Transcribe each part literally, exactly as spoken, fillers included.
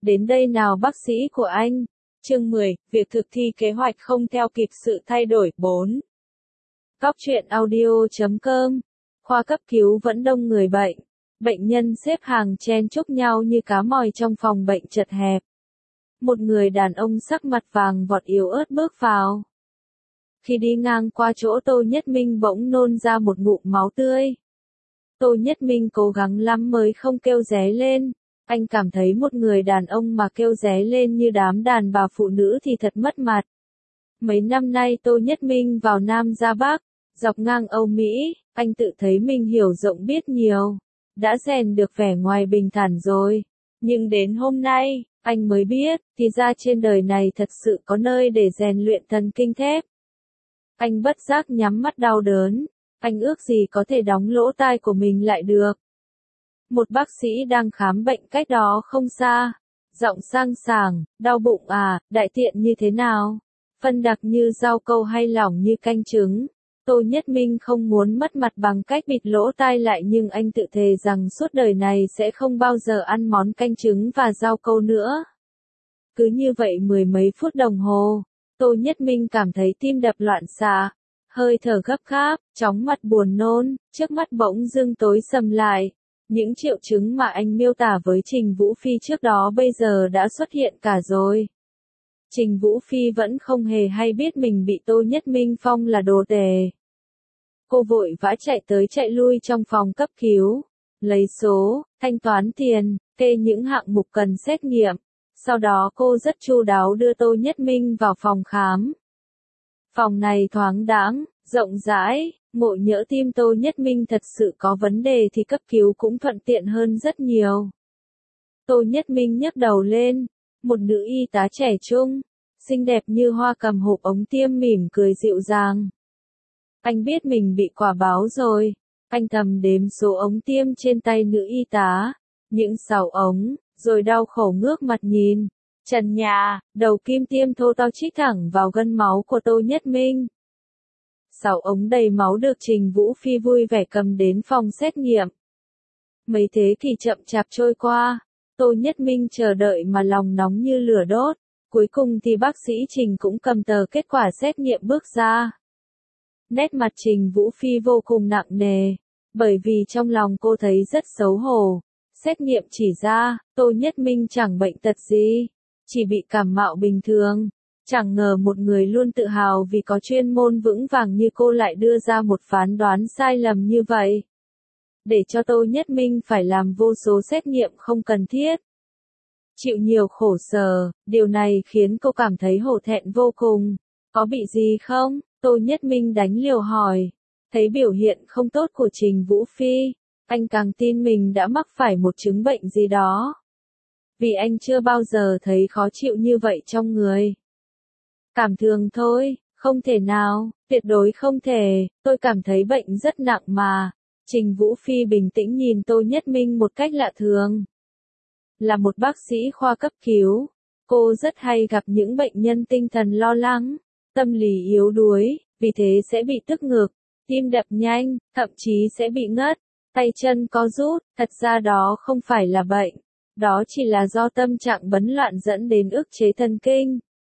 Đến đây nào bác sĩ của anh. Chương mười, việc thực thi kế hoạch không theo kịp sự thay đổi. bốn. Cóc truyện audio chấm com. Khoa cấp cứu vẫn đông người bệnh. Bệnh nhân xếp hàng chen chúc nhau như cá mòi trong phòng bệnh chật hẹp. Một người đàn ông sắc mặt vàng vọt yếu ớt bước vào. Khi đi ngang qua chỗ Tô Nhất Minh bỗng nôn ra một ngụm máu tươi. Tô Nhất Minh cố gắng lắm mới không kêu ré lên. Anh cảm thấy một người đàn ông mà kêu ré lên như đám đàn bà phụ nữ thì thật mất mặt. Mấy năm nay Tô Nhất Minh vào Nam ra Bắc, dọc ngang Âu Mỹ, anh tự thấy mình hiểu rộng biết nhiều, đã rèn được vẻ ngoài bình thản rồi. Nhưng đến hôm nay, anh mới biết, thì ra trên đời này thật sự có nơi để rèn luyện thần kinh thép. Anh bất giác nhắm mắt đau đớn, anh ước gì có thể đóng lỗ tai của mình lại được. Một bác sĩ đang khám bệnh cách đó không xa, giọng sang sảng, đau bụng à, đại tiện như thế nào? Phân đặc như rau câu hay lỏng như canh trứng? Tô Nhất Minh không muốn mất mặt bằng cách bịt lỗ tai lại nhưng anh tự thề rằng suốt đời này sẽ không bao giờ ăn món canh trứng và rau câu nữa. Cứ như vậy mười mấy phút đồng hồ, Tô Nhất Minh cảm thấy tim đập loạn xạ, hơi thở gấp gáp, chóng mặt buồn nôn, trước mắt bỗng dưng tối sầm lại. Những triệu chứng mà anh miêu tả với Trình Vũ Phi trước đó bây giờ đã xuất hiện cả rồi. Trình Vũ Phi vẫn không hề hay biết mình bị Tô Nhất Minh phong là đồ tể. Cô vội vã chạy tới chạy lui trong phòng cấp cứu, lấy số, thanh toán tiền, kê những hạng mục cần xét nghiệm. Sau đó cô rất chu đáo đưa Tô Nhất Minh vào phòng khám. Phòng này thoáng đãng, rộng rãi. Ngộ nhỡ tim Tô Nhất Minh thật sự có vấn đề thì cấp cứu cũng thuận tiện hơn rất nhiều. Tô Nhất Minh nhấc đầu lên, một nữ y tá trẻ trung, xinh đẹp như hoa cầm hộp ống tiêm mỉm cười dịu dàng. Anh biết mình bị quả báo rồi, anh thầm đếm số ống tiêm trên tay nữ y tá, những sáu ống, rồi đau khổ ngước mặt nhìn. Trần nhà, đầu kim tiêm thô to chích thẳng vào gân máu của Tô Nhất Minh. Sáu ống đầy máu được Trình Vũ Phi vui vẻ cầm đến phòng xét nghiệm. Mấy thế kỷ chậm chạp trôi qua, Tô Nhất Minh chờ đợi mà lòng nóng như lửa đốt. Cuối cùng thì bác sĩ Trình cũng cầm tờ kết quả xét nghiệm bước ra. Nét mặt Trình Vũ Phi vô cùng nặng nề, bởi vì trong lòng cô thấy rất xấu hổ. Xét nghiệm chỉ ra, Tô Nhất Minh chẳng bệnh tật gì, chỉ bị cảm mạo bình thường. Chẳng ngờ một người luôn tự hào vì có chuyên môn vững vàng như cô lại đưa ra một phán đoán sai lầm như vậy. Để cho Tô Nhất Minh phải làm vô số xét nghiệm không cần thiết. Chịu nhiều khổ sở, điều này khiến cô cảm thấy hổ thẹn vô cùng. Có bị gì không? Tô Nhất Minh đánh liều hỏi. Thấy biểu hiện không tốt của Trình Vũ Phi, anh càng tin mình đã mắc phải một chứng bệnh gì đó. Vì anh chưa bao giờ thấy khó chịu như vậy trong người. Cảm thường thôi, không thể nào, tuyệt đối không thể, tôi cảm thấy bệnh rất nặng mà. Trình Vũ Phi bình tĩnh nhìn Tô Nhất Minh một cách lạ thường. Là một bác sĩ khoa cấp cứu, cô rất hay gặp những bệnh nhân tinh thần lo lắng, tâm lý yếu đuối, vì thế sẽ bị tức ngực, tim đập nhanh, thậm chí sẽ bị ngất, tay chân co rút. Thật ra đó không phải là bệnh, đó chỉ là do tâm trạng bấn loạn dẫn đến ức chế thần kinh.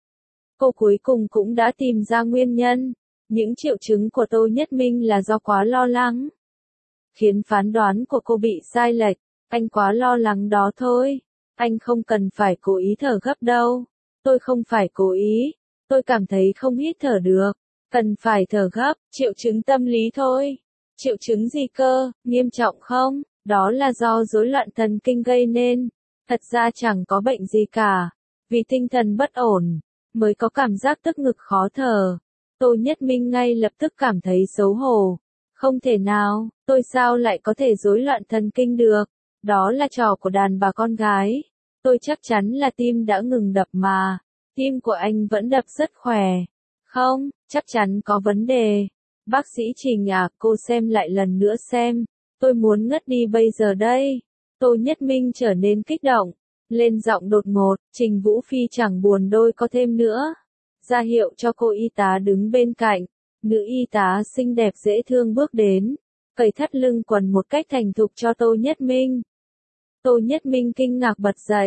Cô cuối cùng cũng đã tìm ra nguyên nhân. Những triệu chứng của Tô Nhất Minh là do quá lo lắng, khiến phán đoán của cô bị sai lệch. Anh quá lo lắng đó thôi. Anh không cần phải cố ý thở gấp đâu. Tôi không phải cố ý. Tôi cảm thấy không hít thở được. Cần phải thở gấp. Triệu chứng tâm lý thôi. Triệu chứng gì cơ? Nghiêm trọng không? Đó là do rối loạn thần kinh gây nên. Thật ra chẳng có bệnh gì cả. Vì tinh thần bất ổn mới có cảm giác tức ngực khó thở. Tô Nhất Minh ngay lập tức cảm thấy xấu hổ. Không thể nào, tôi sao lại có thể rối loạn thần kinh được? Đó là trò của đàn bà con gái. Tôi chắc chắn là tim đã ngừng đập mà. Tim của anh vẫn đập rất khỏe. Không, chắc chắn có vấn đề. Bác sĩ Trình à, cô xem lại lần nữa xem. Tôi muốn ngất đi bây giờ đây. Tô Nhất Minh trở nên kích động. Lên giọng đột ngột, Trình Vũ Phi chẳng buồn đôi có thêm nữa. Ra hiệu cho cô y tá đứng bên cạnh. Nữ y tá xinh đẹp dễ thương bước đến, cởi thắt lưng quần một cách thành thục cho Tô Nhất Minh. Tô Nhất Minh kinh ngạc bật dậy.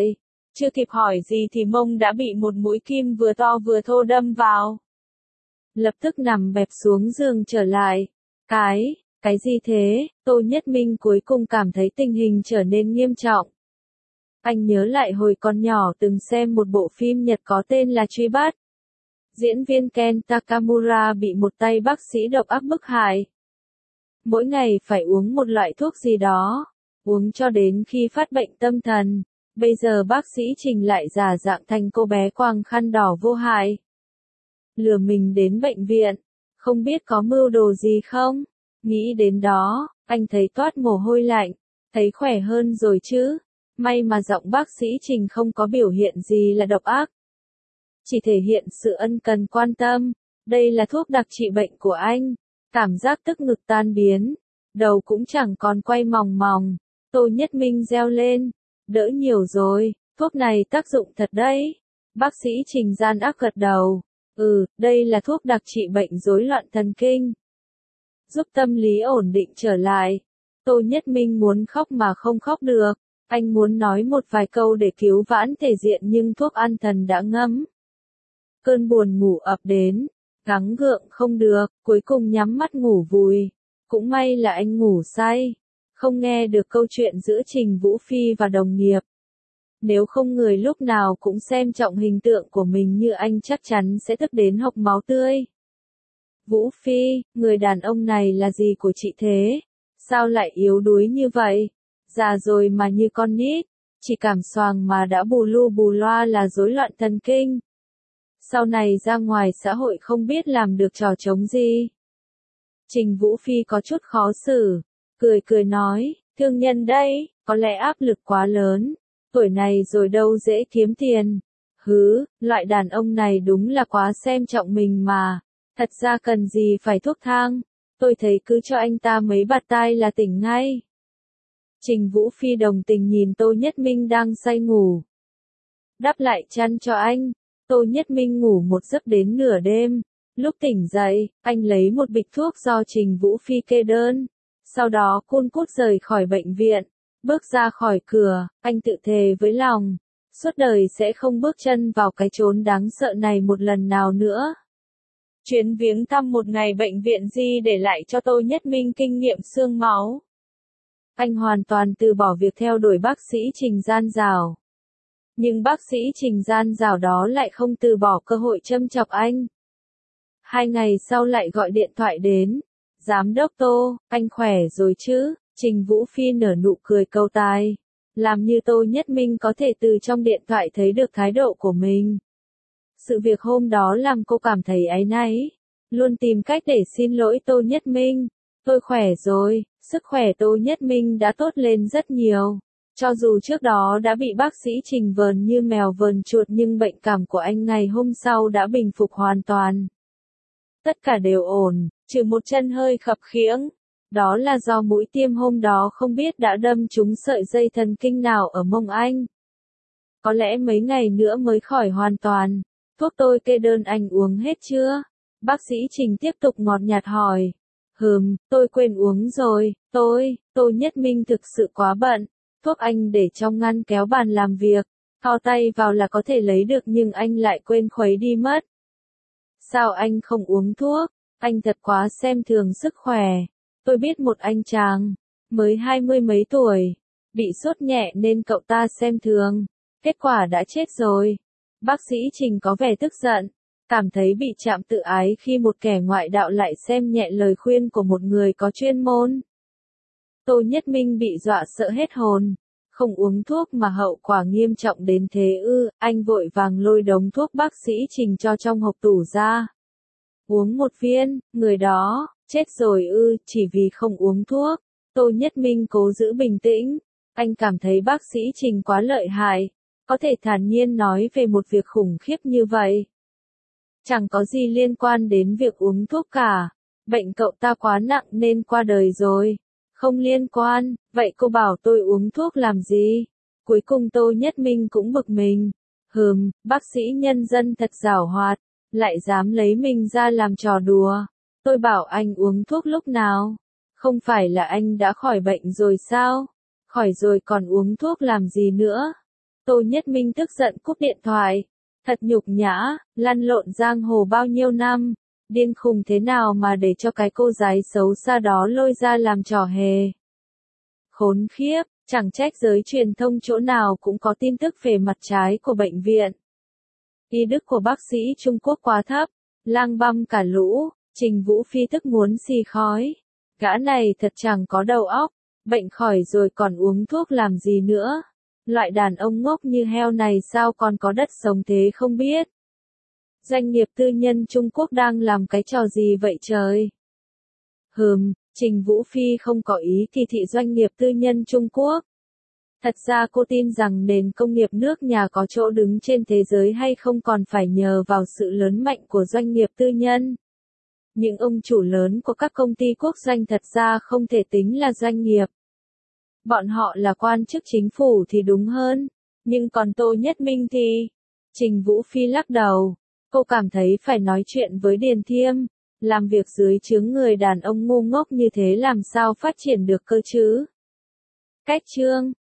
Chưa kịp hỏi gì thì mông đã bị một mũi kim vừa to vừa thô đâm vào. Lập tức nằm bẹp xuống giường trở lại. Cái, cái gì thế? Tô Nhất Minh cuối cùng cảm thấy tình hình trở nên nghiêm trọng. Anh nhớ lại hồi còn nhỏ từng xem một bộ phim Nhật có tên là Truy Bắt. Diễn viên Ken Takamura bị một tay bác sĩ độc ác bức hại. Mỗi ngày phải uống một loại thuốc gì đó, uống cho đến khi phát bệnh tâm thần. Bây giờ bác sĩ Trình lại giả dạng thành cô bé quàng khăn đỏ vô hại. Lừa mình đến bệnh viện, không biết có mưu đồ gì không? Nghĩ đến đó, anh thấy toát mồ hôi lạnh, thấy khỏe hơn rồi chứ. May mà giọng bác sĩ Trình không có biểu hiện gì là độc ác. Chỉ thể hiện sự ân cần quan tâm, đây là thuốc đặc trị bệnh của anh. Cảm giác tức ngực tan biến, đầu cũng chẳng còn quay mòng mòng. Tô Nhất Minh reo lên, đỡ nhiều rồi, thuốc này tác dụng thật đấy. Bác sĩ Trình gian ác gật đầu, ừ, đây là thuốc đặc trị bệnh rối loạn thần kinh. Giúp tâm lý ổn định trở lại. Tô Nhất Minh muốn khóc mà không khóc được, anh muốn nói một vài câu để cứu vãn thể diện nhưng thuốc an thần đã ngấm. Cơn buồn ngủ ập đến, gắng gượng không được, cuối cùng nhắm mắt ngủ vùi. Cũng may là anh ngủ say, không nghe được câu chuyện giữa Trình Vũ Phi và đồng nghiệp. Nếu không người lúc nào cũng xem trọng hình tượng của mình như anh chắc chắn sẽ tức đến hộc máu tươi. Vũ Phi, người đàn ông này là gì của chị thế? Sao lại yếu đuối như vậy? Già rồi mà như con nít, chỉ cảm xoàng mà đã bù lu bù loa là rối loạn thần kinh. Sau này ra ngoài xã hội không biết làm được trò trống gì. Trình Vũ Phi có chút khó xử, cười cười nói, thương nhân đây, có lẽ áp lực quá lớn, tuổi này rồi đâu dễ kiếm tiền. Hứ, loại đàn ông này đúng là quá xem trọng mình mà, thật ra cần gì phải thuốc thang, tôi thấy cứ cho anh ta mấy bạt tai là tỉnh ngay. Trình Vũ Phi đồng tình nhìn Tô Nhất Minh đang say ngủ. Đắp lại chăn cho anh. Tô Nhất Minh ngủ một giấc đến nửa đêm. Lúc tỉnh dậy, anh lấy một bịch thuốc do Trình Vũ Phi kê đơn. Sau đó cun cút rời khỏi bệnh viện. Bước ra khỏi cửa, anh tự thề với lòng. Suốt đời sẽ không bước chân vào cái chốn đáng sợ này một lần nào nữa. Chuyến viếng thăm một ngày bệnh viện Di để lại cho Tô Nhất Minh kinh nghiệm xương máu. Anh hoàn toàn từ bỏ việc theo đuổi bác sĩ Trình gian dảo. Nhưng bác sĩ Trình gian dảo đó lại không từ bỏ cơ hội châm chọc anh. Hai ngày sau lại gọi điện thoại đến. Giám đốc Tô, anh khỏe rồi chứ? Trình Vũ Phi nở nụ cười câu tai. Làm như Tô Nhất Minh có thể từ trong điện thoại thấy được thái độ của mình. Sự việc hôm đó làm cô cảm thấy áy náy. Luôn tìm cách để xin lỗi Tô Nhất Minh. Tôi khỏe rồi, sức khỏe Tô Nhất Minh đã tốt lên rất nhiều. Cho dù trước đó đã bị bác sĩ Trình vờn như mèo vờn chuột nhưng bệnh cảm của anh ngày hôm sau đã bình phục hoàn toàn. Tất cả đều ổn, trừ một chân hơi khập khiễng. Đó là do mũi tiêm hôm đó không biết đã đâm trúng sợi dây thần kinh nào ở mông anh. Có lẽ mấy ngày nữa mới khỏi hoàn toàn. Thuốc tôi kê đơn anh uống hết chưa? Bác sĩ Trình tiếp tục ngọt nhạt hỏi. Hừm, tôi quên uống rồi, tôi, Tô Nhất Minh thực sự quá bận. Thuốc anh để trong ngăn kéo bàn làm việc, thò tay vào là có thể lấy được nhưng anh lại quên khuấy đi mất. Sao anh không uống thuốc? Anh thật quá xem thường sức khỏe. Tôi biết một anh chàng, mới hai mươi mấy tuổi, bị sốt nhẹ nên cậu ta xem thường. Kết quả đã chết rồi. Bác sĩ Trình có vẻ tức giận, cảm thấy bị chạm tự ái khi một kẻ ngoại đạo lại xem nhẹ lời khuyên của một người có chuyên môn. Tô Nhất Minh bị dọa sợ hết hồn. Không uống thuốc mà hậu quả nghiêm trọng đến thế ư, anh vội vàng lôi đống thuốc bác sĩ Trình cho trong hộp tủ ra. Uống một viên, người đó, chết rồi ư, chỉ vì không uống thuốc. Tô Nhất Minh cố giữ bình tĩnh. Anh cảm thấy bác sĩ Trình quá lợi hại, có thể thản nhiên nói về một việc khủng khiếp như vậy. Chẳng có gì liên quan đến việc uống thuốc cả. Bệnh cậu ta quá nặng nên qua đời rồi. Không liên quan, vậy cô bảo tôi uống thuốc làm gì? Cuối cùng Tô Nhất Minh cũng bực mình. Hừm, bác sĩ nhân dân thật giảo hoạt, lại dám lấy mình ra làm trò đùa. Tôi bảo anh uống thuốc lúc nào? Không phải là anh đã khỏi bệnh rồi sao? Khỏi rồi còn uống thuốc làm gì nữa? Tô Nhất Minh tức giận cúp điện thoại. Thật nhục nhã, lăn lộn giang hồ bao nhiêu năm, điên khùng thế nào mà để cho cái cô gái xấu xa đó lôi ra làm trò hề. Khốn khiếp, chẳng trách giới truyền thông chỗ nào cũng có tin tức về mặt trái của bệnh viện. Y đức của bác sĩ Trung Quốc quá thấp, lang băm cả lũ, Trình Vũ Phi tức muốn xì khói. Gã này thật chẳng có đầu óc, bệnh khỏi rồi còn uống thuốc làm gì nữa. Loại đàn ông ngốc như heo này sao còn có đất sống thế không biết. Doanh nghiệp tư nhân Trung Quốc đang làm cái trò gì vậy trời? Hừm, Trình Vũ Phi không có ý kỳ thị doanh nghiệp tư nhân Trung Quốc. Thật ra cô tin rằng nền công nghiệp nước nhà có chỗ đứng trên thế giới hay không còn phải nhờ vào sự lớn mạnh của doanh nghiệp tư nhân. Những ông chủ lớn của các công ty quốc doanh thật ra không thể tính là doanh nghiệp. Bọn họ là quan chức chính phủ thì đúng hơn, nhưng còn Tô Nhất Minh thì... Trình Vũ Phi lắc đầu, cô cảm thấy phải nói chuyện với Điền Thiêm, làm việc dưới trướng người đàn ông ngu ngốc như thế làm sao phát triển được cơ chứ. Cách chương